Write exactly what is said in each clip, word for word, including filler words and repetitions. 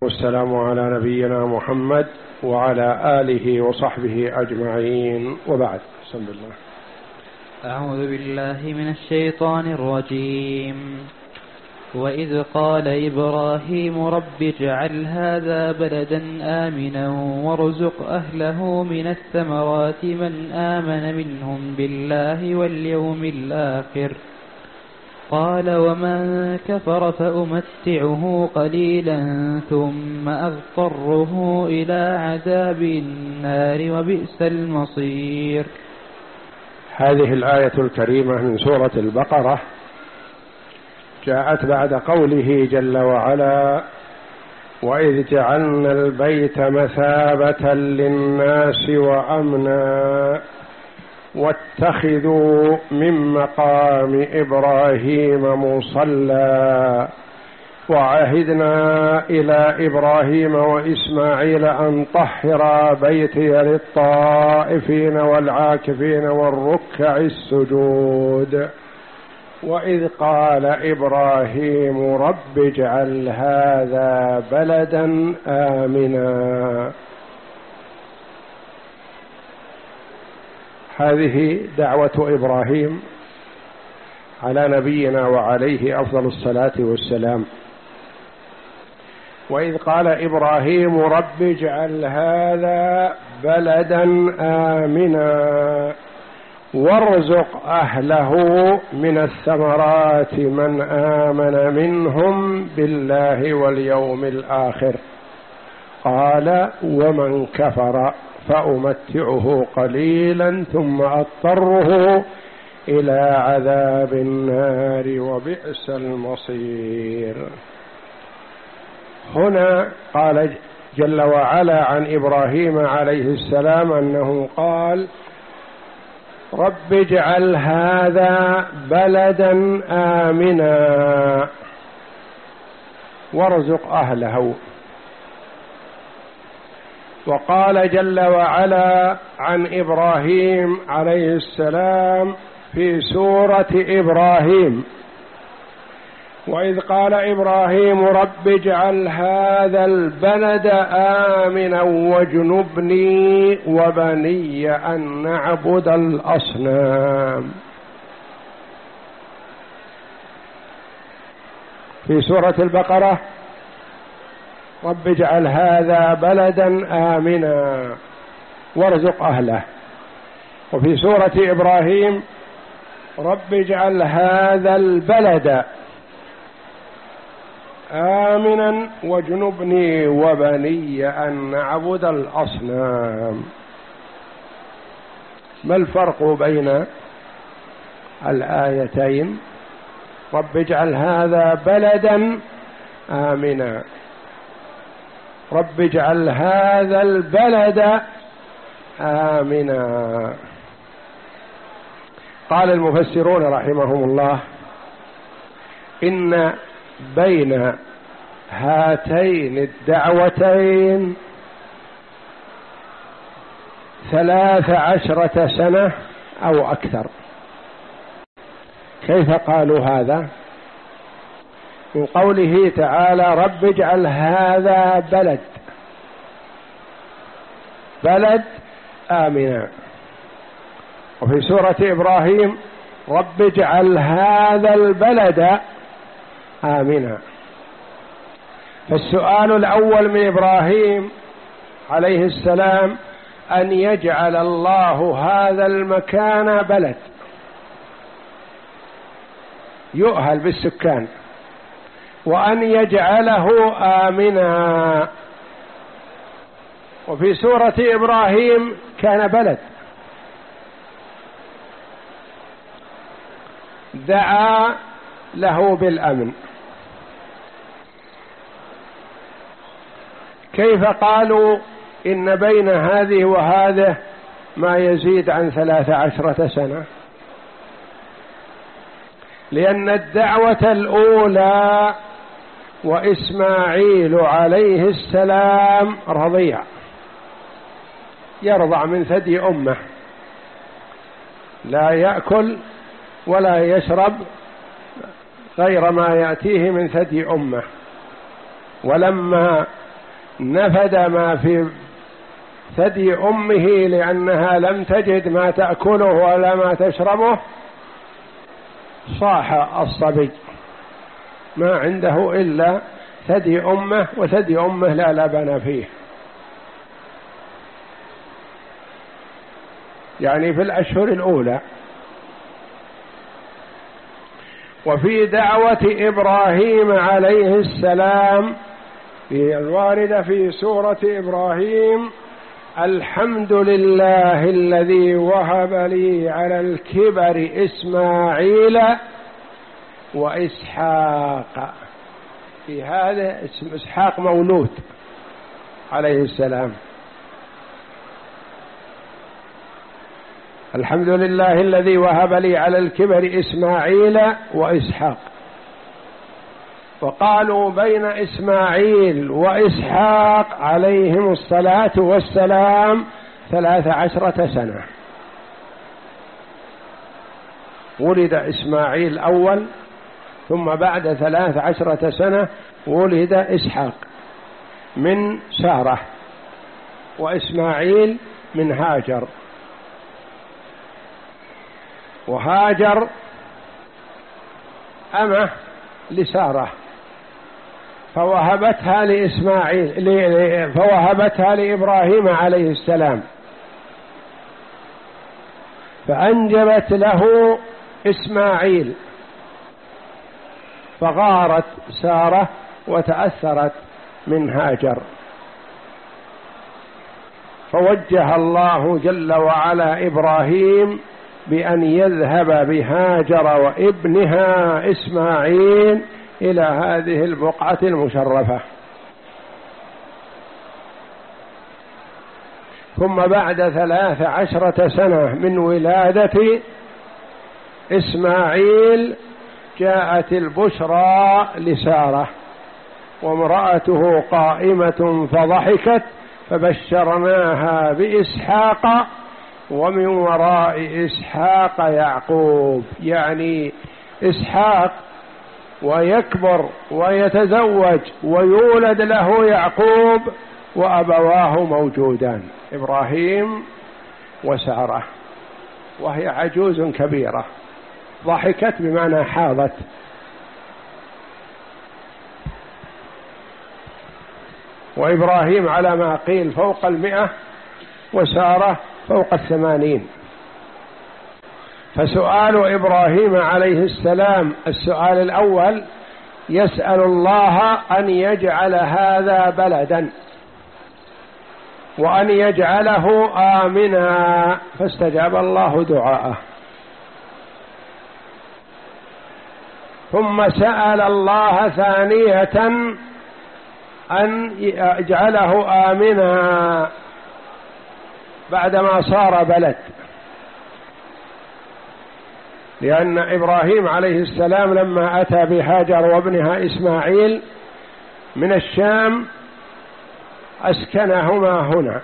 والسلام على نبينا محمد وعلى آله وصحبه أجمعين، وبعد. بسم الله. أعوذ بالله من الشيطان الرجيم. وإذ قال إبراهيم رب اجعل هذا بلدا آمنا وارزق أهله من الثمرات من آمن منهم بالله واليوم الآخر قال ومن كفر فأمتعه قليلا ثم أضطره إلى عذاب النار وبئس المصير. هذه الآية الكريمة من سورة البقرة جاءت بعد قوله جل وعلا: وإذ جعلنا البيت مثابة للناس وأمنا واتخذوا من مقام إبراهيم مصلى وعهدنا إلى إبراهيم وإسماعيل أن طهرا بيتي للطائفين والعاكفين والركع السجود. وإذ قال إبراهيم رب اجعل هذا بلدا آمنا. هذه دعوة إبراهيم على نبينا وعليه أفضل الصلاة والسلام. وإذ قال إبراهيم رب اجعل هذا بلدا آمنا وارزق أهله من الثمرات من آمن منهم بالله واليوم الآخر قال ومن كفر فأمتعه قليلا ثم أضطره إلى عذاب النار وبئس المصير. هنا قال جل وعلا عن إبراهيم عليه السلام أنه قال رب اجعل هذا بلدا آمنا وارزق أهله. وقال جل وعلا عن إبراهيم عليه السلام في سورة إبراهيم: وإذ قال إبراهيم رب اجعل هذا البلد آمنا واجنبني وبني أن نعبد الأصنام. في سورة البقرة رب اجعل هذا بلدا آمنا وارزق أهله. وفي سورة إبراهيم رب اجعل هذا البلد آمنا واجنبني وبني أن نعبد الأصنام. ما الفرق بين الآيتين؟ رب اجعل هذا بلدا آمنا، رب اجعل هذا البلد آمنا. قال المفسرون رحمهم الله إن بين هاتين الدعوتين ثلاث عشرة سنة أو أكثر. كيف قالوا هذا؟ من قوله تعالى رب اجعل هذا بلد بلد آمنا، وفي سورة إبراهيم رب اجعل هذا البلد آمنا. فالسؤال الأول من إبراهيم عليه السلام أن يجعل الله هذا المكان بلد يؤهل بالسكان، وأن يجعله آمنا. وفي سورة إبراهيم كان بلد دعا له بالأمن. كيف قالوا إن بين هذه وهذه ما يزيد عن ثلاث عشرة سنة؟ لأن الدعوة الأولى وإسماعيل عليه السلام رضيع يرضع من ثدي أمه، لا يأكل ولا يشرب غير ما يأتيه من ثدي أمه. ولما نفد ما في ثدي أمه لأنها لم تجد ما تأكله ولا ما تشربه، صاح الصبي ما عنده إلا ثدي أمه، وثدي أمه لا لبن فيه، يعني في الأشهر الأولى. وفي دعوة إبراهيم عليه السلام في الواردة في سورة إبراهيم: الحمد لله الذي وهب لي على الكبر إسماعيل وإسحاق. في هذا اسم إسحاق مولود عليه السلام. الحمد لله الذي وهب لي على الكبر إسماعيل وإسحاق. وقالوا بين إسماعيل وإسحاق عليهم الصلاة والسلام ثلاث عشرة سنة. ولد إسماعيل أول، ثم بعد ثلاث عشرة سنة ولد إسحاق من سارة، وإسماعيل من هاجر. وهاجر أمه لسارة، فوهبتها لإسماعيل فوهبتها لإبراهيم عليه السلام، فأنجبت له إسماعيل، فغارت سارة وتأثرت من هاجر، فوجه الله جل وعلا إبراهيم بأن يذهب بهاجر وابنها إسماعيل إلى هذه البقعة المشرفة. ثم بعد ثلاث عشرة سنة من ولادة إسماعيل جاءت البشرى لسارة وامرأته قائمة فضحكت، فبشرناها بإسحاق ومن وراء إسحاق يعقوب، يعني إسحاق ويكبر ويتزوج ويولد له يعقوب وأبواه موجودان، إبراهيم وسارة، وهي عجوز كبيرة، ضحكت بمعنى حاضت. وإبراهيم على ما قيل فوق المئة، وسارة فوق الثمانين. فسؤال إبراهيم عليه السلام السؤال الأول يسأل الله أن يجعل هذا بلدا وأن يجعله آمنا، فاستجاب الله دعاءه. ثم سأل الله ثانية أن يجعله آمنا بعدما صار بلد، لأن إبراهيم عليه السلام لما أتى بهاجر وابنها إسماعيل من الشام أسكنهما هنا،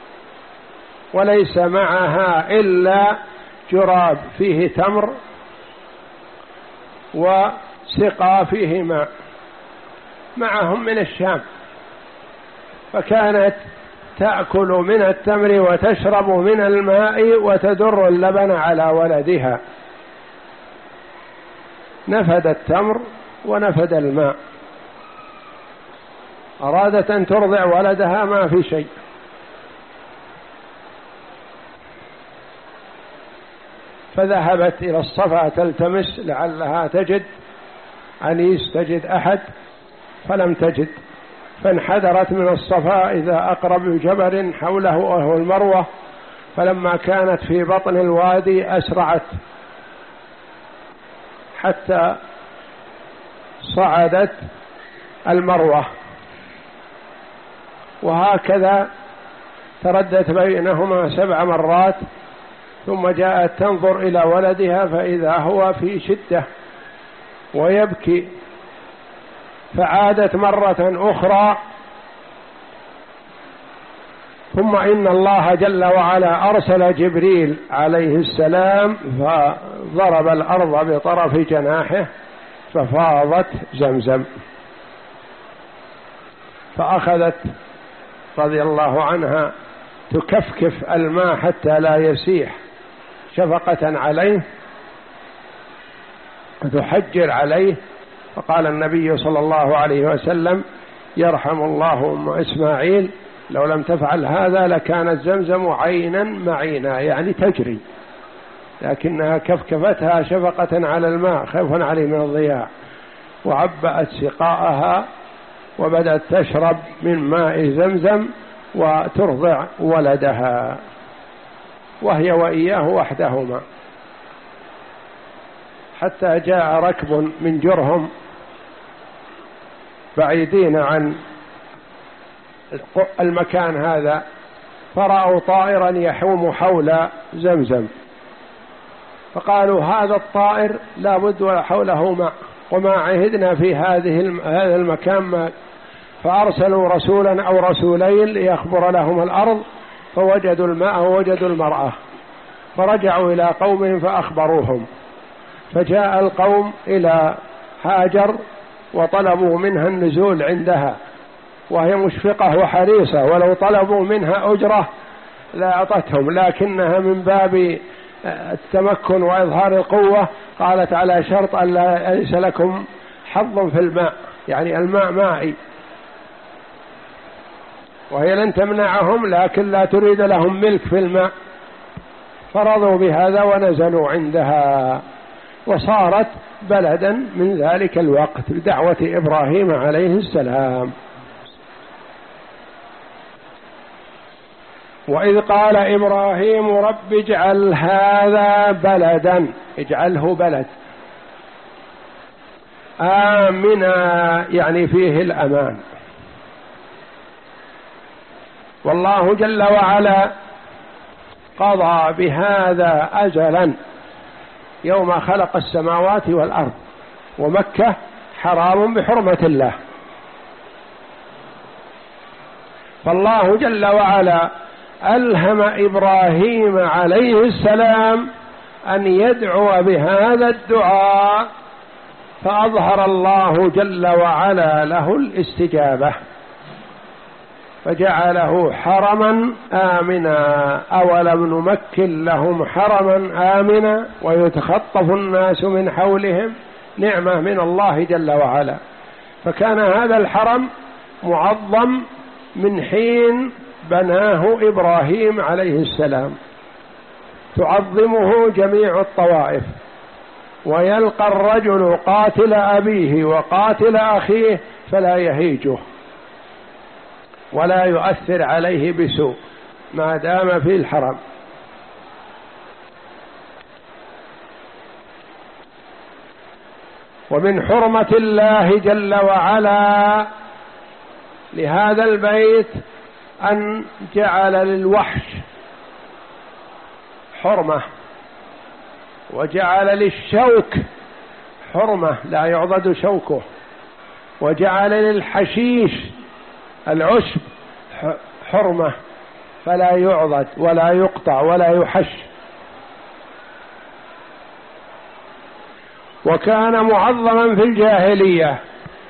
وليس معها إلا جراب فيه تمر وسقى فيه ماء معهم من الشام، فكانت تأكل من التمر وتشرب من الماء وتدر اللبن على ولدها. نفد التمر ونفد الماء، أرادت أن ترضع ولدها ما في شيء، فذهبت إلى الصفا تلتمس لعلها تجد أنيس، تجد أحد، فلم تجد، فانحدرت من الصفا إذا أقرب جبل حوله وهو المروة، فلما كانت في بطن الوادي أسرعت حتى صعدت المروة، وهكذا تردت بينهما سبع مرات، ثم جاءت تنظر إلى ولدها فإذا هو في شدة ويبكي، فعادت مرة أخرى. ثم إن الله جل وعلا أرسل جبريل عليه السلام فضرب الأرض بطرف جناحه ففاضت زمزم، فأخذت رضي الله عنها تكفكف الماء حتى لا يسيح شفقة عليه تحجر عليه، فقال النبي صلى الله عليه وسلم: يرحم الله أم إسماعيل، لو لم تفعل هذا لكانت زمزم عينا معينا، يعني تجري، لكنها كفكفتها شفقة على الماء خوفا عليه من الضياع، وعبأت سقاءها وبدأت تشرب من ماء زمزم وترضع ولدها، وهي وإياه وحدهما، حتى جاء ركب من جرهم بعيدين عن المكان هذا، فرأوا طائرا يحوم حول زمزم، فقالوا: هذا الطائر لا بد وحوله ماء، وما عهدنا في هذه هذا المكان ماء. فأرسلوا رسولا أو رسولين ليخبر لهم الأرض، فوجدوا الماء ووجدوا المرأة، فرجعوا إلى قومهم فأخبروهم، فجاء القوم إلى هاجر وطلبوا منها النزول عندها، وهي مشفقة وحريصة، ولو طلبوا منها أجرة لا أعطتهم، لكنها من باب التمكن وإظهار القوة قالت: على شرط أن ليس لكم حظ في الماء، يعني الماء مائي، وهي لن تمنعهم لكن لا تريد لهم ملك في الماء، فرضوا بهذا ونزلوا عندها، وصارت بلدا من ذلك الوقت بدعوة إبراهيم عليه السلام. وإذ قال إبراهيم: رب اجعل هذا بلدا، اجعله بلد آمنا، يعني فيه الأمان. والله جل وعلا قضى بهذا أجلا يوم خلق السماوات والأرض، ومكة حرام بحرمة الله، فالله جل وعلا ألهم إبراهيم عليه السلام أن يدعو بهذا الدعاء، فأظهر الله جل وعلا له الاستجابة، فجعله حرما آمنا. أولم نمكن لهم حرما آمنا ويتخطف الناس من حولهم، نعمة من الله جل وعلا. فكان هذا الحرم معظم من حين بناه إبراهيم عليه السلام، تعظمه جميع الطوائف، ويلقى الرجل قاتل أبيه وقاتل أخيه فلا يهيجه ولا يؤثر عليه بسوء ما دام في الحرم. ومن حرمة الله جل وعلا لهذا البيت أن جعل للوحش حرمة، وجعل للشوك حرمة لا يعضد شوكه، وجعل للحشيش العشب حرمة فلا يعضد ولا يقطع ولا يحش. وكان معظما في الجاهلية،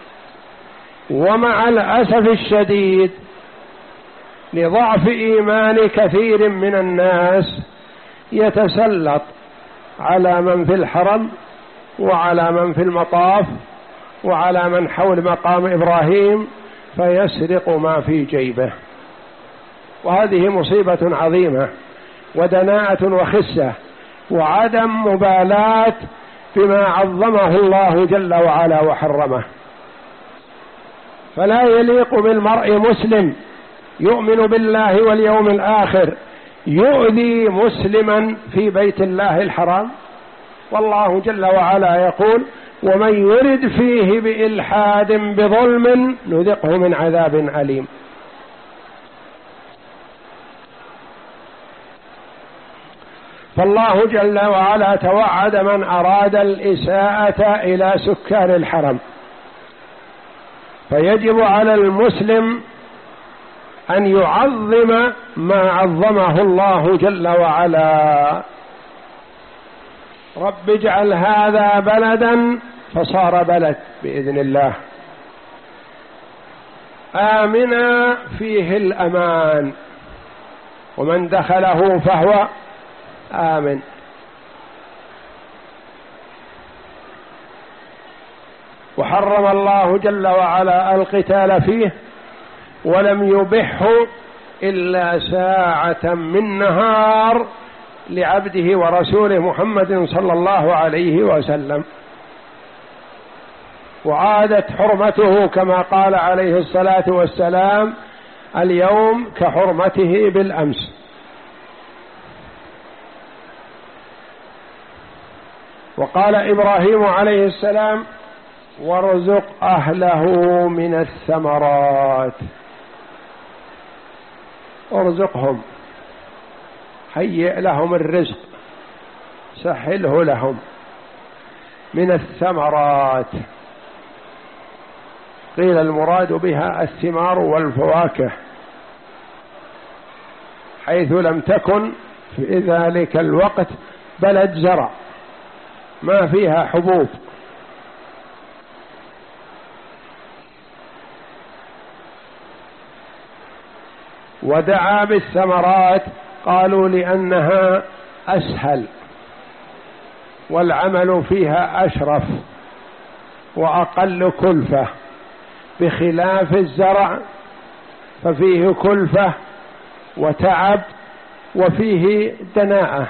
ومع الأسف الشديد لضعف إيمان كثير من الناس يتسلط على من في الحرم وعلى من في المطاف وعلى من حول مقام إبراهيم، فيسرق ما في جيبه، وهذه مصيبة عظيمة ودناءة وخسة وعدم مبالاة بما عظمه الله جل وعلا وحرمه. فلا يليق بالمرء مسلم يؤمن بالله واليوم الآخر يؤذي مسلما في بيت الله الحرام، والله جل وعلا يقول: ومن يرد فيه بإلحاد بظلم نذقه من عذاب أليم. فالله جل وعلا توعد من أراد الإساءة إلى سكان الحرم، فيجب على المسلم أن يعظم ما عظمه الله جل وعلا. رب اجعل هذا بلدا، فصار بلد بإذن الله. آمنا فيه الأمان، ومن دخله فهو آمن. وحرم الله جل وعلا القتال فيه، ولم يبحه إلا ساعة من نهار لعبده ورسوله محمد صلى الله عليه وسلم، وعادت حرمته كما قال عليه الصلاة والسلام: اليوم كحرمته بالأمس. وقال إبراهيم عليه السلام: وارزق أهله من الثمرات. ارزقهم، هيئ لهم الرزق، سهله لهم من الثمرات. قيل المراد بها الثمار والفواكه، حيث لم تكن في ذلك الوقت بلد زرع، ما فيها حبوب. ودعا بالثمرات، قالوا لأنها أسهل والعمل فيها أشرف وأقل كلفة، بخلاف الزرع ففيه كلفة وتعب وفيه دناءة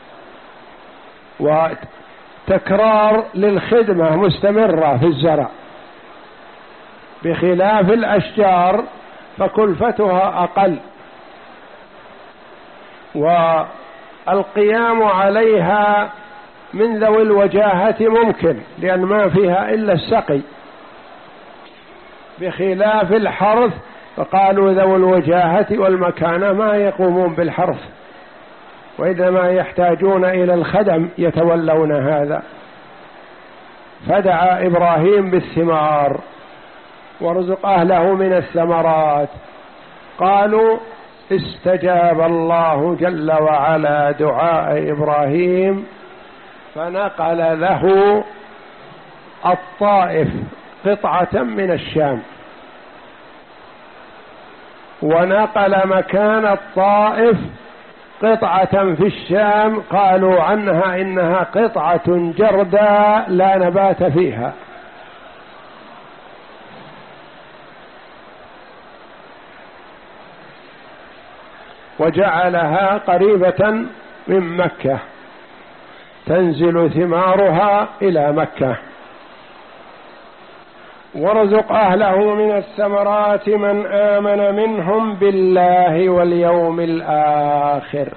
وتكرار للخدمة مستمرة في الزرع، بخلاف الأشجار فكلفتها أقل، والقيام عليها من ذوي الوجاهة ممكن، لأن ما فيها إلا السقي، بخلاف الحرث فقالوا ذوي الوجاهة والمكانة ما يقومون بالحرث، وإنما يحتاجون إلى الخدم يتولون هذا. فدعا إبراهيم بالثمار: وارزق أهله من الثمرات. قالوا: استجاب الله جل وعلا دعاء إبراهيم، فنقل له الطائف قطعة من الشام، ونقل مكان الطائف قطعة في الشام قالوا عنها إنها قطعة جرداء لا نبات فيها، وجعلها قريبة من مكة تنزل ثمارها إلى مكة. وارزق أهله من الثمرات من آمن منهم بالله واليوم الآخر.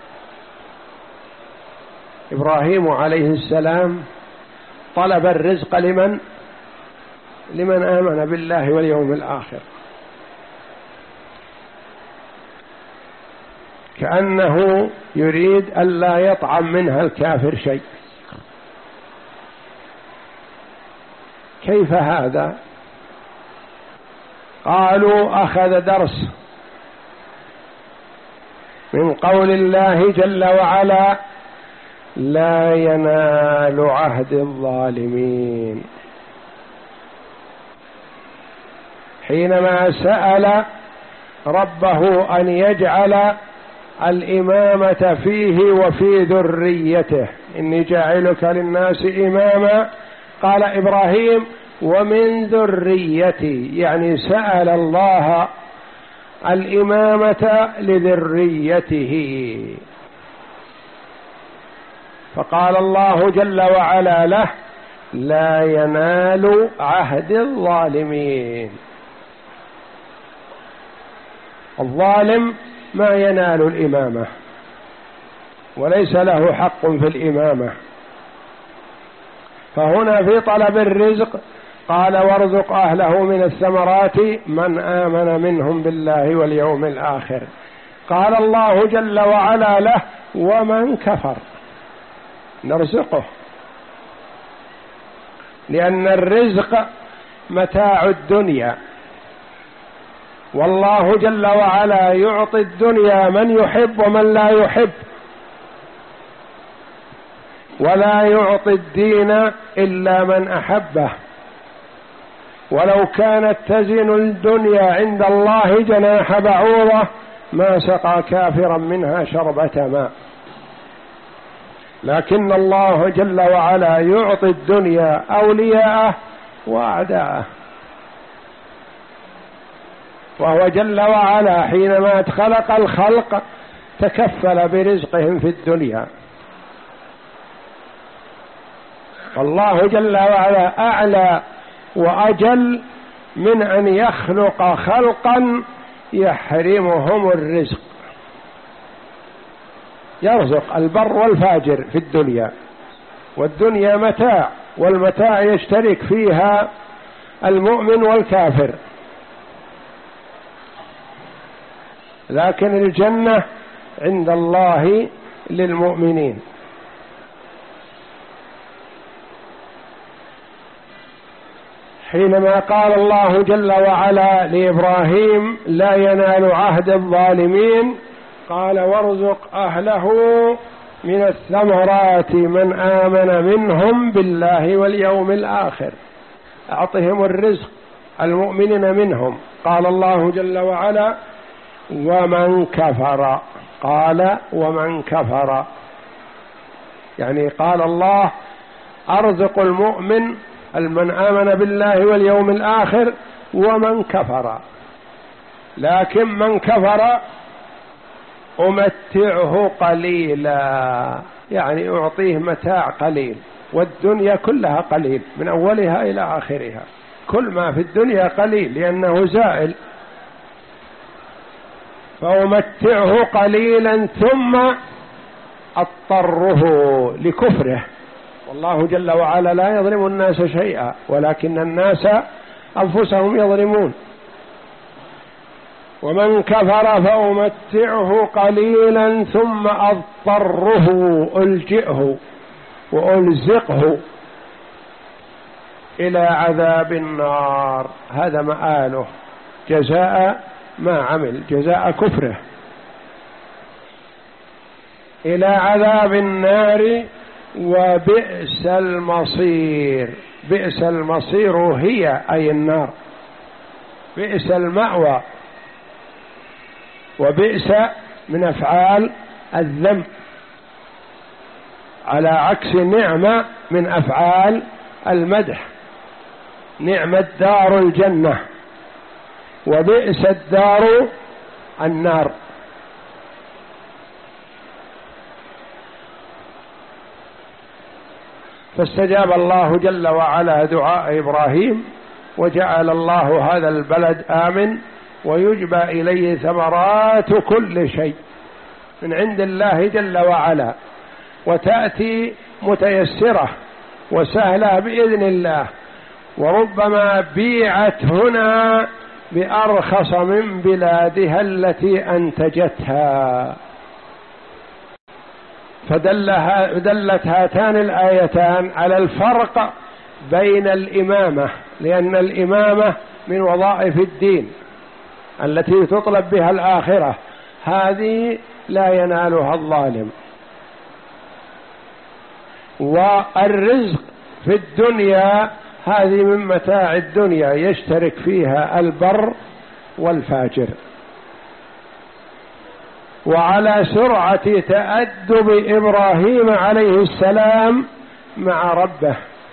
إبراهيم عليه السلام طلب الرزق لمن؟ لمن آمن بالله واليوم الآخر، كأنه يريد ألا يطعم منها الكافر شيء. كيف هذا؟ قالوا: أخذ درس من قول الله جل وعلا: لا ينال عهد الظالمين. حينما سأل ربه أن يجعل الإمامة فيه وفي ذريته، إني جاعلك للناس إماما، قال إبراهيم: ومن ذريتي، يعني سأل الله الإمامة لذريته. فقال الله جل وعلا له: لا ينال عهد الظالمين. الظالم ما ينال الإمامة، وليس له حق في الإمامة. فهنا في طلب الرزق قال: وارزق أهله من الثمرات من آمن منهم بالله واليوم الآخر. قال الله جل وعلا له: ومن كفر نرزقه، لأن الرزق متاع الدنيا، والله جل وعلا يعطي الدنيا من يحب ومن لا يحب، ولا يعطي الدين إلا من أحبه. ولو كانت تزن الدنيا عند الله جناح بعوضة ما سقى كافرا منها شربة ماء. لكن الله جل وعلا يعطي الدنيا أولياءه وأعداءه، وهو جل وعلا حينما خلق الخلق تكفل برزقهم في الدنيا. والله جل وعلا أعلى وأجل من أن يخلق خلقا يحرمهم الرزق. يرزق البر والفاجر في الدنيا، والدنيا متاع، والمتاع يشترك فيها المؤمن والكافر، لكن الجنة عند الله للمؤمنين. حينما قال الله جل وعلا لإبراهيم لا ينال عهد الظالمين قال وارزق أهله من الثمرات من آمن منهم بالله واليوم الآخر، أعطهم الرزق المؤمنين منهم. قال الله جل وعلا ومن كفر، قال ومن كفر، يعني قال الله أرزق المؤمن من آمن بالله واليوم الآخر ومن كفر، لكن من كفر أمتعه قليلا، يعني أعطيه متاع قليل، والدنيا كلها قليل من أولها إلى آخرها، كل ما في الدنيا قليل لأنه زائل، فأمتعه قليلا ثم أضطره لكفره. والله جل وعلا لا يظلم الناس شيئا ولكن الناس أنفسهم يظلمون. ومن كفر فأمتعه قليلا ثم أضطره، ألجئه وألزقه إلى عذاب النار، هذا مآله جزاء ما عمل، جزاء كفره، إلى عذاب النار وبئس المصير. بئس المصير هي أي النار، بئس المأوى، وبئس من أفعال الذم، على عكس نعمة من أفعال المدح. نعمة دار الجنة وبئس الدار النار. فاستجاب الله جل وعلا دعاء إبراهيم وجعل الله هذا البلد آمن ويجبى إليه ثمرات كل شيء من عند الله جل وعلا، وتأتي متيسرة وسهلة بإذن الله، وربما بيعت هنا بأرخص من بلادها التي أنتجتها. فدلت هاتان الآيتان على الفرق بين الإمامة، لأن الإمامة من وظائف الدين التي تطلب بها الآخرة، هذه لا ينالها الظالم. والرزق في الدنيا هذه من متاع الدنيا يشترك فيها البر والفاجر. وعلى سرعة تأدب إبراهيم عليه السلام مع ربه،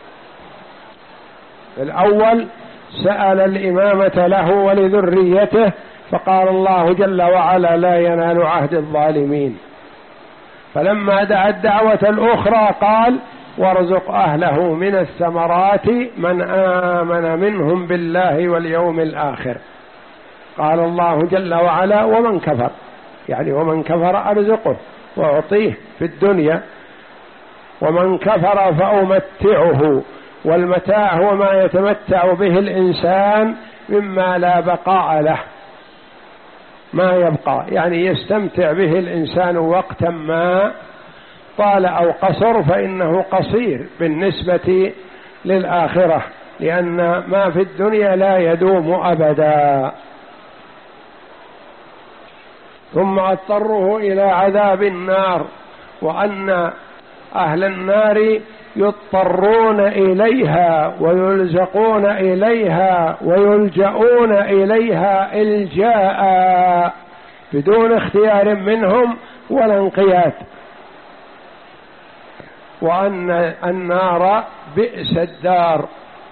الأول سأل الإمامة له ولذريته فقال الله جل وعلا لا ينال عهد الظالمين، فلما دعا الدعوة الأخرى قال وارزق أهله من الثمرات من آمن منهم بالله واليوم الآخر. قال الله جل وعلا ومن كفر، يعني ومن كفر أرزقه وأعطيه في الدنيا، ومن كفر فأمتعه، والمتاع هو ما يتمتع به الإنسان مما لا بقاء له، ما يبقى، يعني يستمتع به الإنسان وقتا ما طال أو قصر، فإنه قصير بالنسبة للآخرة، لأن ما في الدنيا لا يدوم أبدا. ثم اضطره إلى عذاب النار، وأن أهل النار يضطرون إليها ويلزقون إليها ويلجؤون إليها إلجاء بدون اختيار منهم ولا انقياد، وأن النار بئس الدار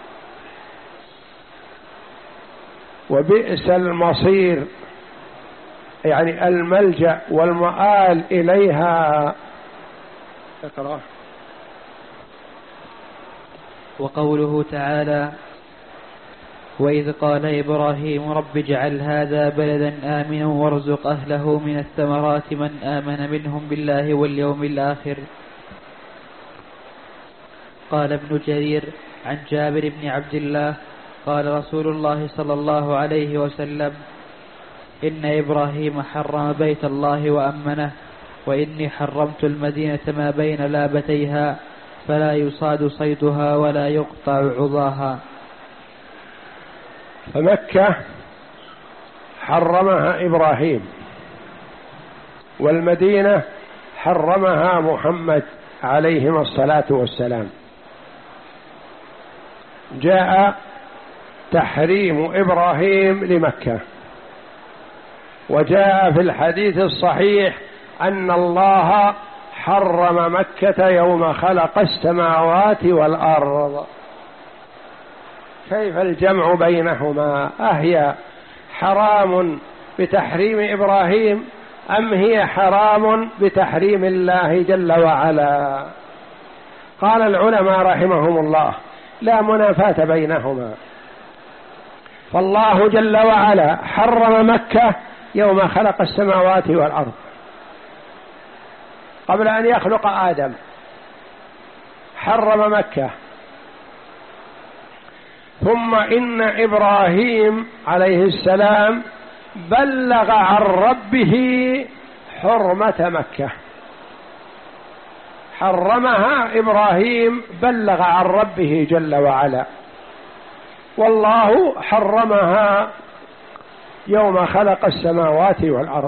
وبئس المصير، يعني الملجأ والمآل إليها. اقرأ. وقوله تعالى: وإذ قال إبراهيم رب اجعل هذا بلدا آمنا وارزق أهله من الثمرات من آمن منهم بالله واليوم الآخر. قال ابن جرير عن جابر بن عبد الله قال رسول الله صلى الله عليه وسلم: إن إبراهيم حرم بيت الله وأمنه، وإني حرمت المدينة ما بين لابتيها فلا يصاد صيدها ولا يقطع عضاها. فمكة حرمها إبراهيم، والمدينة حرمها محمد عليهما الصلاة والسلام. جاء تحريم إبراهيم لمكة، وجاء في الحديث الصحيح أن الله حرم مكة يوم خلق السماوات والأرض. كيف الجمع بينهما؟ أهي حرام بتحريم إبراهيم أم هي حرام بتحريم الله جل وعلا؟ قال العلماء رحمهم الله: لا منافاة بينهما، فالله جل وعلا حرم مكة يوم خلق السماوات والأرض قبل أن يخلق آدم، حرم مكة. ثم إن إبراهيم عليه السلام بلغ عن ربه حرمة مكة، حرمها إبراهيم، بلغ عن ربه جل وعلا، والله حرمها يوم خلق السماوات والأرض.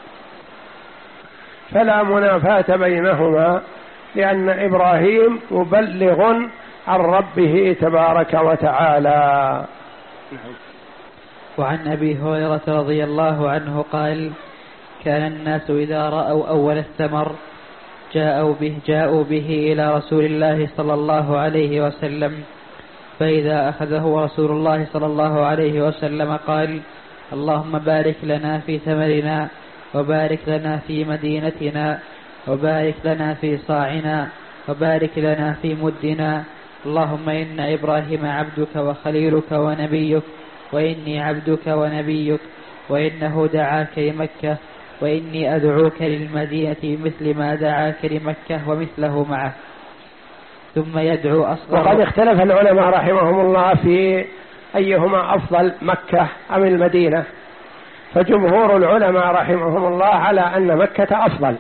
فلا منافاة بينهما، لأن إبراهيم مبلغ عن ربه تبارك وتعالى. وعن أبي هريرة رضي الله عنه قال: كان الناس إذا رأوا أول الثمر جاءوا به, جاءوا به إلى رسول الله صلى الله عليه وسلم، فإذا أخذه رسول الله صلى الله عليه وسلم قال: اللهم بارك لنا في ثمرنا، وبارك لنا في مدينتنا، وبارك لنا في صاعنا، وبارك لنا في مدنا. اللهم إن إبراهيم عبدك وخليلك ونبيك، وإني عبدك ونبيك، وإنه دعاك لمكة، وإني أدعوك للمدينة مثل ما دعاك لمكة ومثله معه. ثم يدعو أصغر. وقد اختلف العلماء رحمهم الله في أيهما أفضل، مكة أم المدينة، فجمهور العلماء رحمهم الله على أن مكة أفضل،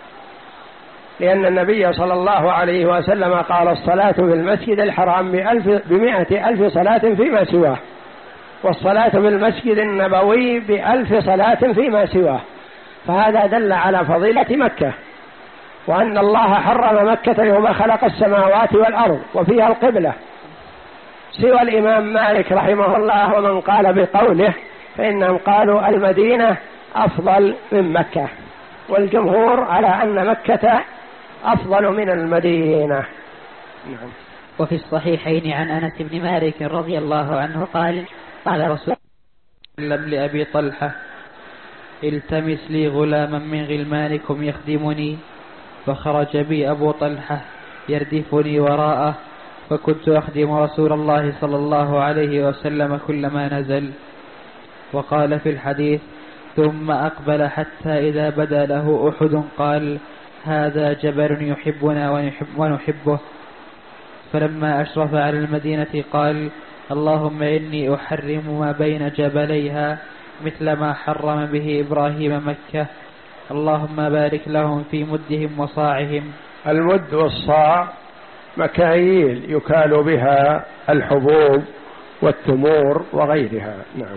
لأن النبي صلى الله عليه وسلم قال: الصلاة في المسجد الحرام بألف بمائة ألف صلاة فيما سواه، والصلاة في المسجد النبوي بألف صلاة فيما سواه. فهذا دل على فضيلة مكة، وأن الله حرم مكة يوم خلق السماوات والأرض وفيها القبلة، سوى الإمام مالك رحمه الله ومن قال بقوله، فإنهم قالوا المدينة أفضل من مكة، والجمهور على أن مكة أفضل من المدينة. نعم. وفي الصحيحين عن أنس بن مالك رضي الله عنه قال: قال رسول الله لأبي طلحة: التمس لي غلاما من غلمانكم يخدمني، فخرج بي أبو طلحة يردفني وراءه، فكنت أخدم رسول الله صلى الله عليه وسلم كلما نزل. وقال في الحديث: ثم أقبل حتى إذا بدا له أحد قال: هذا جبل يحبنا ونحب ونحبه. فلما أشرف على المدينة قال: اللهم إني أحرم ما بين جبليها مثل ما حرم به إبراهيم مكة، اللهم بارك لهم في مدهم وصاعهم. المد والصاع مكاييل يكال بها الحبوب والتمور وغيرها. نعم.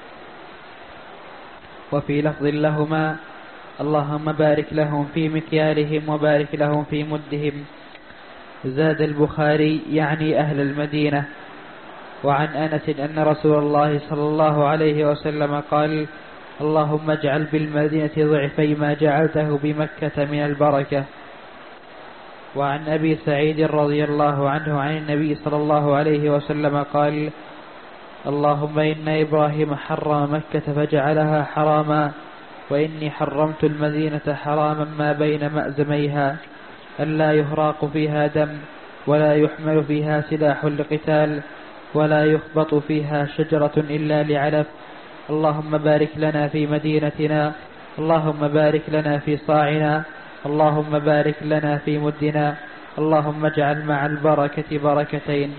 وفي لفظ لهما: اللهم بارك لهم في مكيالهم وبارك لهم في مدهم. زاد البخاري يعني أهل المدينة. وعن أنس أن رسول الله صلى الله عليه وسلم قال: اللهم اجعل بالمدينة ضعفي ما جعلته بمكة من البركة. وعن أبي سعيد رضي الله عنه عن النبي صلى الله عليه وسلم قال: اللهم إن إبراهيم حرم مكة فجعلها حراما، وإني حرمت المدينة حراما ما بين مأزميها، ألا يهراق فيها دم، ولا يحمل فيها سلاح لقتال، ولا يخبط فيها شجرة إلا لعلف. اللهم بارك لنا في مدينتنا، اللهم بارك لنا في صاعنا، اللهم بارك لنا في مدنا، اللهم اجعل مع البركة بركتين.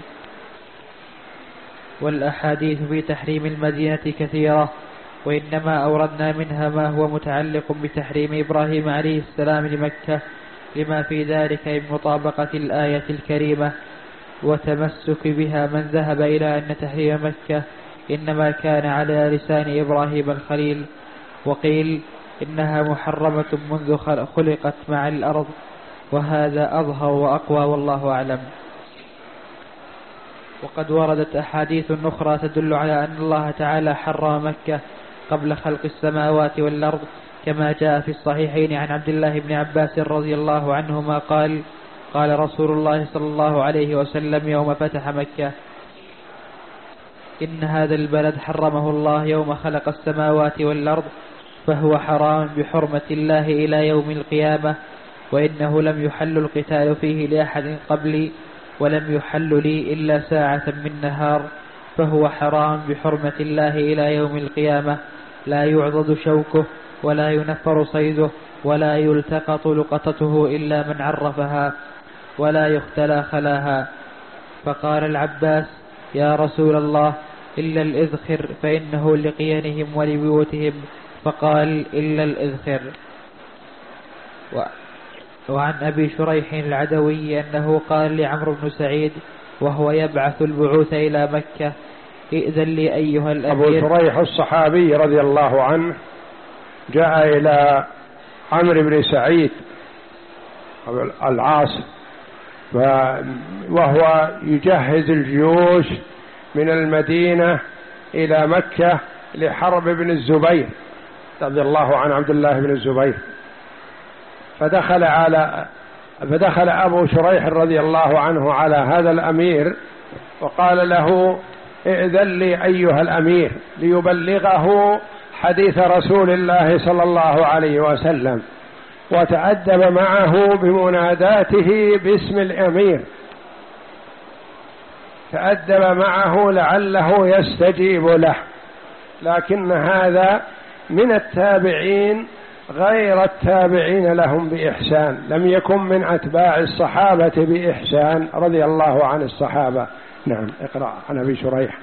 والأحاديث في تحريم المدينة كثيرة، وإنما أوردنا منها ما هو متعلق بتحريم إبراهيم عليه السلام لمكة، لما في ذلك من مطابقة الآية الكريمة وتمسك بها من ذهب إلى أن تحريم مكة إنما كان على لسان إبراهيم الخليل، وقيل إنها محرمة منذ خلقت مع الأرض، وهذا أظهر وأقوى والله أعلم. وقد وردت أحاديث أخرى تدل على أن الله تعالى حرم مكة قبل خلق السماوات والأرض، كما جاء في الصحيحين عن عبد الله بن عباس رضي الله عنهما قال: قال رسول الله صلى الله عليه وسلم يوم فتح مكة: إن هذا البلد حرمه الله يوم خلق السماوات والأرض، فهو حرام بحرمة الله إلى يوم القيامة، وإنه لم يحل القتال فيه لأحد قبلي، ولم يحل لي إلا ساعة من نهار، فهو حرام بحرمة الله إلى يوم القيامة، لا يعضد شوكه، ولا ينفر صيده، ولا يلتقط لقطته إلا من عرفها، ولا يختلى خلاها. فقال العباس: يا رسول الله، إلا الإذخر فإنه لقيانهم ولبيوتهم. فقال: إلا الإذخر. و... وعن أبي شريح العدوي أنه قال لعمرو بن سعيد وهو يبعث البعوث إلى مكة: ائذن لي أيها الأمير. أبو شريح الصحابي رضي الله عنه جاء إلى عمرو بن سعيد العاص وهو يجهز الجيوش من المدينة إلى مكة لحرب ابن الزبير رضي الله عن عبد الله بن الزبير، فدخل على فدخل أبو شريح رضي الله عنه على هذا الأمير وقال له: ائذن لي أيها الأمير، ليبلغه حديث رسول الله صلى الله عليه وسلم، وتأدب معه بمناداته باسم الأمير، تأدب معه لعله يستجيب له، لكن هذا من التابعين غير التابعين لهم بإحسان، لم يكن من أتباع الصحابة بإحسان رضي الله عن الصحابة. نعم، اقرأ عن أبي شريح.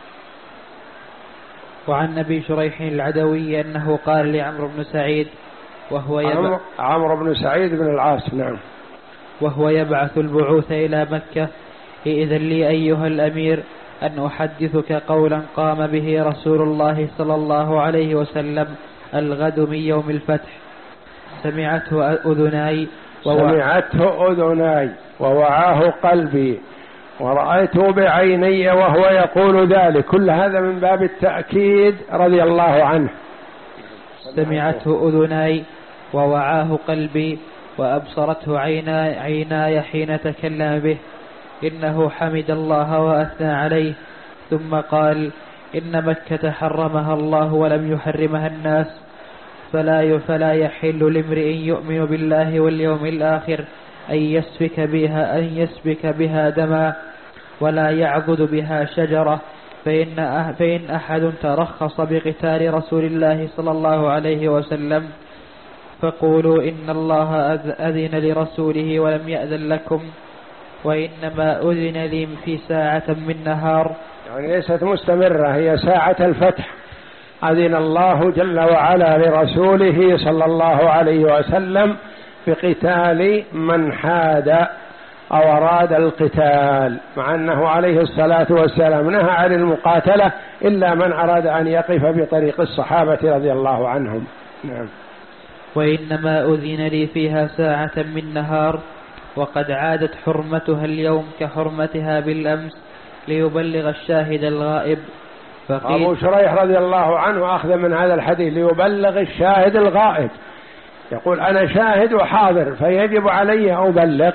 وعن أبي شريح العدوي أنه قال لعمرو بن سعيد وهو يبعث عمرو بن سعيد بن العاص نعم وهو يبعث البعوث إلى مكة: ائذن لي أيها الأمير أن أحدثك قولا قام به رسول الله صلى الله عليه وسلم الغد من يوم الفتح، سمعته أذناي سمعته أذناي ووعاه قلبي ورأيته بعيني وهو يقول ذلك. كل هذا من باب التأكيد رضي الله عنه. سمعته أذناي ووعاه قلبي وأبصرته عيناي, عيناي حين تكلم به، إنه حمد الله وأثنى عليه، ثم قال: إن مكة حرمها الله ولم يحرمها الناس، فلا فلا يحل لامرئ يؤمن بالله واليوم الآخر أن يسفك بها أن يسفك بها دما، ولا يعضد بها شجرة، فإن فإن أحد ترخص بقتال رسول الله صلى الله عليه وسلم فقولوا إن الله أذن لرسوله ولم يأذن لكم، وإنما أذن لي في ساعة من نهار. يعني ليست مستمرة، هي ساعة الفتح أذن الله جل وعلا لرسوله صلى الله عليه وسلم بقتال من حاد أو أراد القتال، مع أنه عليه الصلاة والسلام نهى عن المقاتلة إلا من أراد أن يقف بطريق الصحابة رضي الله عنهم. نعم. وإنما أذن لي فيها ساعة من نهار، وقد عادت حرمتها اليوم كحرمتها بالأمس ليبلغ الشاهد الغائب. أبو شريح رضي الله عنه أخذ من هذا الحديث ليبلغ الشاهد الغائب، يقول أنا شاهد وحاضر فيجب علي أبلغ،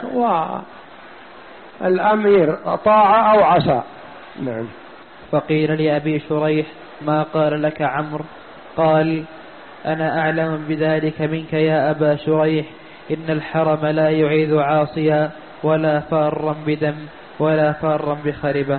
والأمير أطاع أو عصى. نعم. فقيل لأبي شريح ما قال لك عمرو؟ قال أنا أعلم بذلك منك يا أبا شريح، إن الحرم لا يعيذ عاصيا ولا فارا بدم ولا فارا بخربة.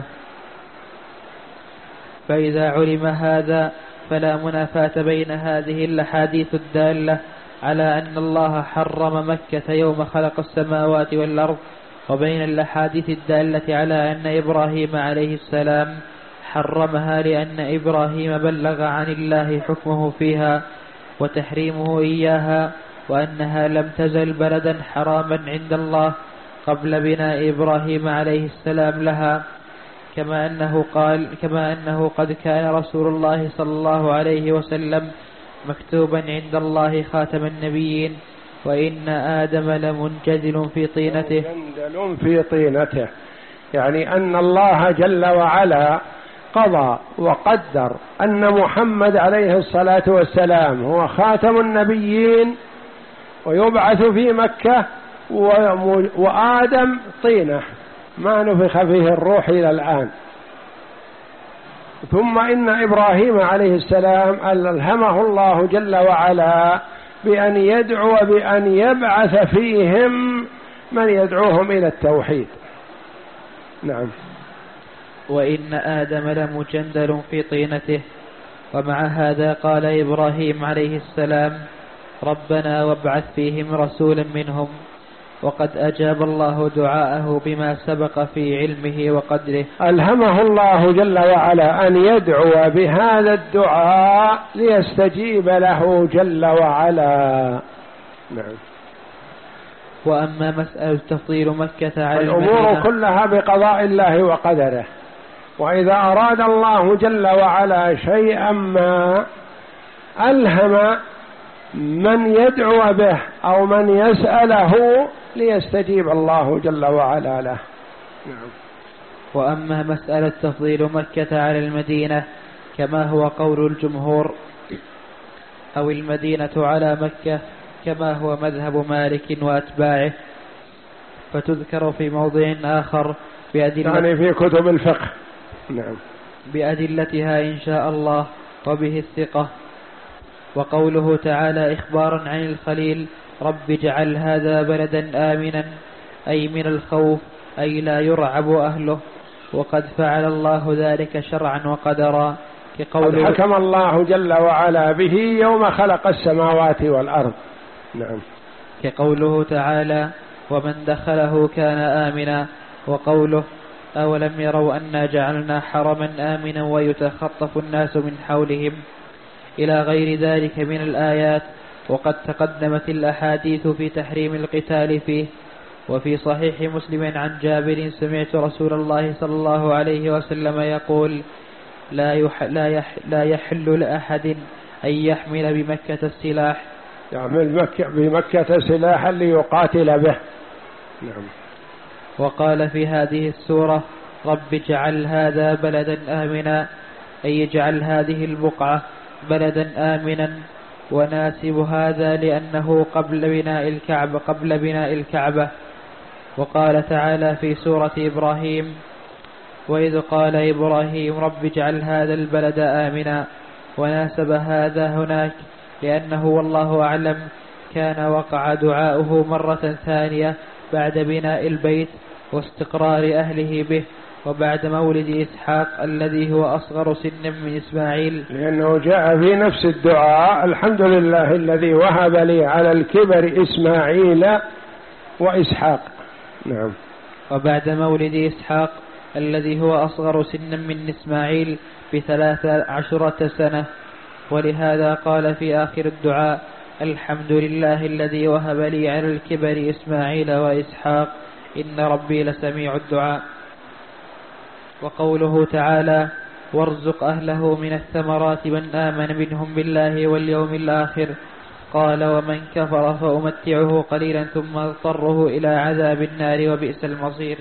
فإذا علم هذا فلا منافاة بين هذه الأحاديث الدالة على أن الله حرم مكة يوم خلق السماوات والأرض، وبين الأحاديث الدالة على أن إبراهيم عليه السلام حرمها لأن إبراهيم بلغ عن الله حكمه فيها وتحريمه إياها، وأنها لم تزل بلدا حراما عند الله قبل بناء إبراهيم عليه السلام لها، كما أنه قال كما أنه قد كان رسول الله صلى الله عليه وسلم مكتوبا عند الله خاتم النبيين، وإن آدم لمنجدل في طينته. منجدل في طينته، يعني أن الله جل وعلا قضى وقدر أن محمد عليه الصلاة والسلام هو خاتم النبيين ويبعث في مكة، وآدم طينة ما نفخ فيه الروح إلى الآن. ثم إن إبراهيم عليه السلام ألهمه الله جل وعلا بأن يدعو بأن يبعث فيهم من يدعوهم إلى التوحيد. نعم. وإن آدم لمجندل في طينته. ومع هذا قال إبراهيم عليه السلام ربنا وابعث فيهم رسولا منهم، وقد أجاب الله دعاءه بما سبق في علمه وقدره. ألهمه الله جل وعلا أن يدعو بهذا الدعاء ليستجيب له جل وعلا. نعم. وأما مسألة تفضيل مكة على الأمور كلها بقضاء الله وقدره، وإذا أراد الله جل وعلا شيئا ما ألهم من يدعو به أو من يسأله ليستجيب الله جل وعلا له. نعم. وأما مسألة تفضيل مكة على المدينة كما هو قول الجمهور، أو المدينة على مكة كما هو مذهب مالك وأتباعه، فتذكر في موضع آخر بأدلة يعني في كتب الفقه. نعم. بأدلتها إن شاء الله وبه الثقة. وقوله تعالى إخبارا عن الخليل رب اجعل هذا بلدا آمنا، أي من الخوف، أي لا يرعب أهله، وقد فعل الله ذلك شرعا وقدرا، كقوله حكم الله جل وعلا به يوم خلق السماوات والأرض. نعم. كقوله تعالى ومن دخله كان آمنا، وقوله أولم يروا أنا جعلنا حرما آمنا ويتخطف الناس من حولهم، إلى غير ذلك من الآيات. وقد تقدمت الأحاديث في تحريم القتال فيه. وفي صحيح مسلم عن جابر سمعت رسول الله صلى الله عليه وسلم يقول لا, يح لا, يح لا يحل لأحد أن يحمل بمكة السلاح، يعمل مكة بمكة سلاحا ليقاتل به. نعم. وقال في هذه السورة رب اجعل هذا بلدا آمنا، أي اجعل هذه البقعة بلدا آمنا، وناسب هذا لأنه قبل بناء الكعبة قبل بناء الكعبة. وقال تعالى في سورة إبراهيم وإذ قال إبراهيم رب اجعل هذا البلد آمنا، وناسب هذا هناك لأنه والله أعلم كان وقع دعاؤه مرة ثانية بعد بناء البيت واستقرار أهله به، وبعد مولد إسحاق الذي هو أصغر سنا من إسماعيل، لأنه جاء في نفس الدعاء الحمد لله الذي وهب لي على الكبر إسماعيل وإسحاق. نعم. وبعد مولد إسحاق الذي هو أصغر سنا من إسماعيل بثلاث عشرة سنة. ولهذا قال في آخر الدعاء الحمد لله الذي وهب لي على الكبر إسماعيل وإسحاق إن ربي لسميع الدعاء. وقوله تعالى وارزق أهله من الثمرات من آمن منهم بالله واليوم الآخر، قال ومن كفر فأمتعه قليلا ثم اضطره إلى عذاب النار وبئس المصير.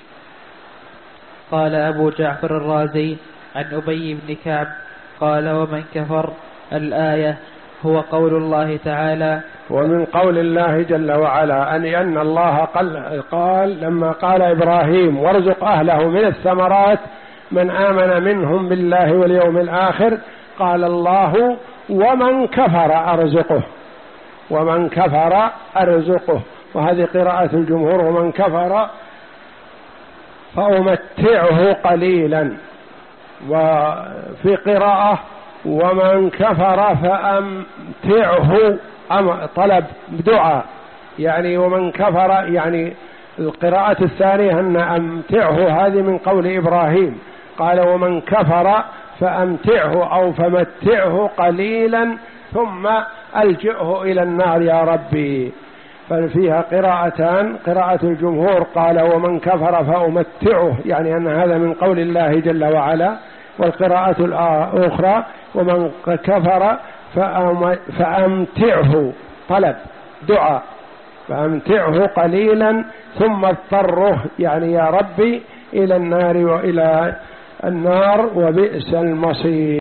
قال أبو جعفر الرازي عن أبي بن كعب قال ومن كفر الآية هو قول الله تعالى. ومن قول الله جل وعلا أن أن الله قال, قال لما قال إبراهيم وارزق أهله من الثمرات من آمن منهم بالله واليوم الآخر، قال الله ومن كفر أرزقه، ومن كفر أرزقه، وهذه قراءة الجمهور ومن كفر فأمتعه قليلا، وفي قراءة ومن كفر فأمتعه طلب دعاء، يعني ومن كفر يعني القراءة الثانية أن أمتعه هذه من قول إبراهيم، قال ومن كفر فأمتعه أو فمتعه قليلا ثم ألجئه إلى النار يا ربي. ففيها قراءتان، قراءة الجمهور قال ومن كفر فأمتعه، يعني أن هذا من قول الله جل وعلا، والقراءة الأخرى ومن كفر فأمتعه طلب دعاء، فأمتعه قليلا ثم اضطره يعني يا ربي إلى النار وإلى النار وبئس المصير.